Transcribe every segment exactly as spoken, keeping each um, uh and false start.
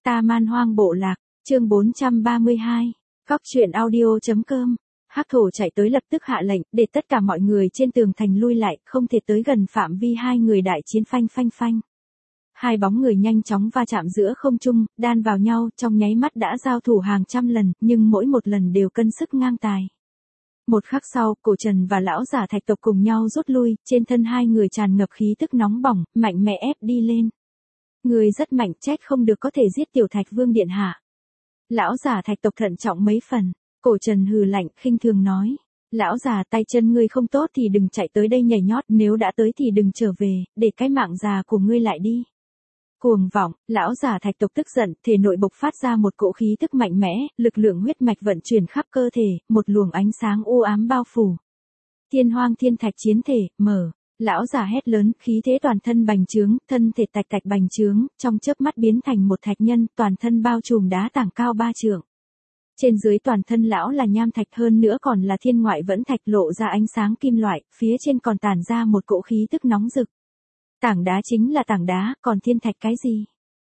Ta Man Hoang Bộ Lạc, chương bốn trăm ba mươi hai, Cóc truyện audio chấm com. Hắc thổ chạy tới lập tức hạ lệnh, để tất cả mọi người trên tường thành lui lại, không thể tới gần phạm vi hai người đại chiến phanh phanh phanh. Hai bóng người nhanh chóng va chạm giữa không trung, đan vào nhau, trong nháy mắt đã giao thủ hàng trăm lần, nhưng mỗi một lần đều cân sức ngang tài. Một khắc sau, Cổ Trần và lão giả Thạch tộc cùng nhau rút lui, trên thân hai người tràn ngập khí tức nóng bỏng, mạnh mẽ ép đi lên. Người rất mạnh, trách không được có thể giết tiểu Thạch Vương điện hạ. Lão giả Thạch tộc thận trọng mấy phần, Cổ Trần hừ lạnh, khinh thường nói. Lão già, tay chân ngươi không tốt thì đừng chạy tới đây nhảy nhót, nếu đã tới thì đừng trở về, để cái mạng già của ngươi lại đi. Cuồng vọng, lão già Thạch tộc tức giận, thể nội bộc phát ra một cỗ khí tức mạnh mẽ, lực lượng huyết mạch vận chuyển khắp cơ thể, một luồng ánh sáng u ám bao phủ. Thiên Hoang Thiên Thạch chiến thể, mở. Lão già hét lớn, khí thế toàn thân bành trướng, thân thể tạch tạch bành trướng, trong chớp mắt biến thành một thạch nhân, toàn thân bao trùm đá tảng cao ba trượng. Trên dưới toàn thân lão là nham thạch, hơn nữa còn là thiên ngoại vẫn thạch, lộ ra ánh sáng kim loại, phía trên còn tản ra một cỗ khí tức nóng rực. Tảng đá chính là tảng đá, còn thiên thạch cái gì?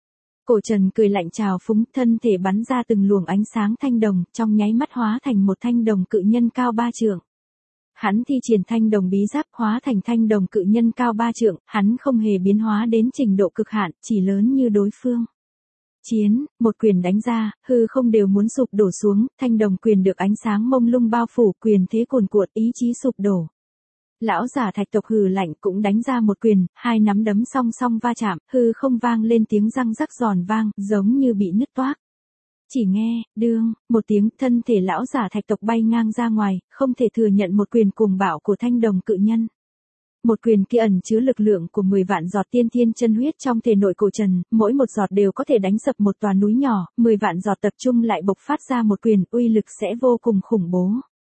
Cổ Trần cười lạnh trào phúng, thân thể bắn ra từng luồng ánh sáng thanh đồng, trong nháy mắt hóa thành một thanh đồng cự nhân cao ba trượng. Hắn thi triển thanh đồng bí giáp, hóa thành thanh đồng cự nhân cao ba trượng, hắn không hề biến hóa đến trình độ cực hạn, chỉ lớn như đối phương. Chiến, một quyền đánh ra, hư không đều muốn sụp đổ xuống, thanh đồng quyền được ánh sáng mông lung bao phủ, quyền thế cuồn cuộn, ý chí sụp đổ. Lão giả Thạch tộc hừ lạnh cũng đánh ra một quyền, hai nắm đấm song song va chạm, hư không vang lên tiếng răng rắc giòn vang, giống như bị nứt toác. Chỉ nghe, đương, một tiếng, thân thể lão giả Thạch tộc bay ngang ra ngoài, không thể thừa nhận một quyền cuồng bạo của thanh đồng cự nhân. Một quyền kia ẩn chứa lực lượng của mười vạn giọt tiên thiên chân huyết trong thể nội Cổ Trần, mỗi một giọt đều có thể đánh sập một tòa núi nhỏ, mười vạn giọt tập trung lại bộc phát ra một quyền, uy lực sẽ vô cùng khủng bố.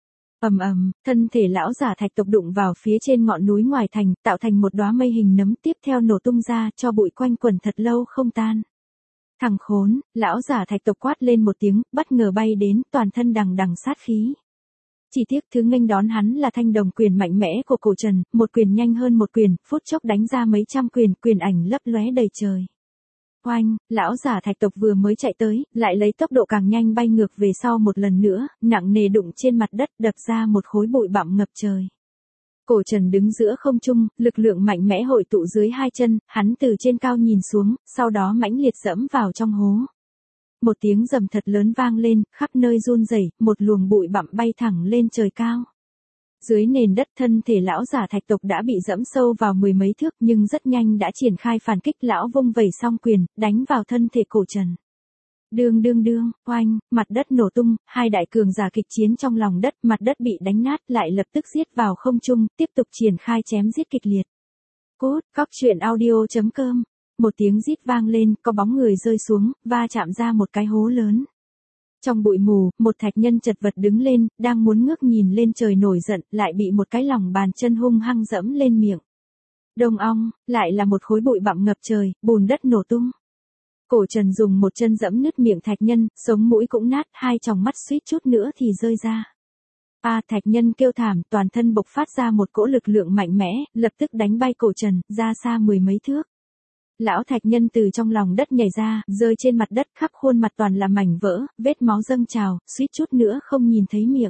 Ầm ầm, thân thể lão giả Thạch tộc đụng vào phía trên ngọn núi ngoài thành, tạo thành một đóa mây hình nấm, tiếp theo nổ tung ra, cho bụi quanh quẩn thật lâu không tan. Thằng khốn, lão giả Thạch tộc quát lên một tiếng, bất ngờ bay đến, toàn thân đằng đằng sát khí. Chỉ tiếc thứ nghênh đón hắn là thanh đồng quyền mạnh mẽ của Cổ Trần, một quyền nhanh hơn một quyền, phút chốc đánh ra mấy trăm quyền, quyền ảnh lấp lóe đầy trời. Oanh, lão giả Thạch tộc vừa mới chạy tới, lại lấy tốc độ càng nhanh bay ngược về sau một lần nữa, nặng nề đụng trên mặt đất, đập ra một khối bụi bặm ngập trời. Cổ Trần đứng giữa không trung, lực lượng mạnh mẽ hội tụ dưới hai chân, hắn từ trên cao nhìn xuống, sau đó mãnh liệt dẫm vào trong hố. Một tiếng rầm thật lớn vang lên, khắp nơi run rẩy, một luồng bụi bặm bay thẳng lên trời cao. Dưới nền đất, thân thể lão giả Thạch tộc đã bị dẫm sâu vào mười mấy thước, nhưng rất nhanh đã triển khai phản kích, lão vung vẩy song quyền, đánh vào thân thể Cổ Trần. Đương đương đương, oanh, mặt đất nổ tung, hai đại cường giả kịch chiến trong lòng đất, mặt đất bị đánh nát, lại lập tức giết vào không trung, tiếp tục triển khai chém giết kịch liệt. Cốt, Cóc truyện audio chấm com. Một tiếng rít vang lên, có bóng người rơi xuống, va chạm ra một cái hố lớn. Trong bụi mù, một thạch nhân chật vật đứng lên, đang muốn ngước nhìn lên trời nổi giận, lại bị một cái lòng bàn chân hung hăng dẫm lên miệng. Đông ong, lại là một khối bụi bặm ngập trời, bùn đất nổ tung. Cổ Trần dùng một chân dẫm nứt miệng thạch nhân, sống mũi cũng nát, hai tròng mắt suýt chút nữa thì rơi ra. A à, thạch nhân kêu thảm, toàn thân bộc phát ra một cỗ lực lượng mạnh mẽ, lập tức đánh bay Cổ Trần, ra xa mười mấy thước. Lão thạch nhân từ trong lòng đất nhảy ra, rơi trên mặt đất, khắp khuôn mặt toàn là mảnh vỡ, vết máu dâng trào, suýt chút nữa không nhìn thấy miệng.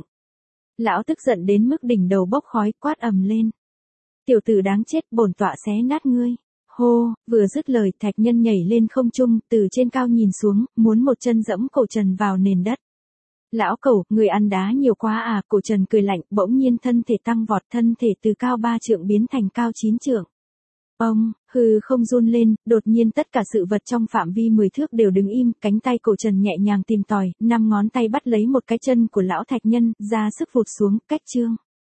Lão tức giận đến mức đỉnh đầu bốc khói, quát ầm lên. Tiểu tử đáng chết, bổn tọa xé nát ngươi. Hô, vừa dứt lời, thạch nhân nhảy lên không trung, từ trên cao nhìn xuống, muốn một chân dẫm Cổ Trần vào nền đất. Lão cẩu, người ăn đá nhiều quá à, Cổ Trần cười lạnh, bỗng nhiên thân thể tăng vọt, thân thể từ cao ba trượng biến thành cao chín trượng. Ông, hư không run lên, đột nhiên tất cả sự vật trong phạm vi mười thước đều đứng im, cánh tay Cổ Trần nhẹ nhàng tìm tòi, năm ngón tay bắt lấy một cái chân của lão thạch nhân, ra sức vụt xuống, cách chương.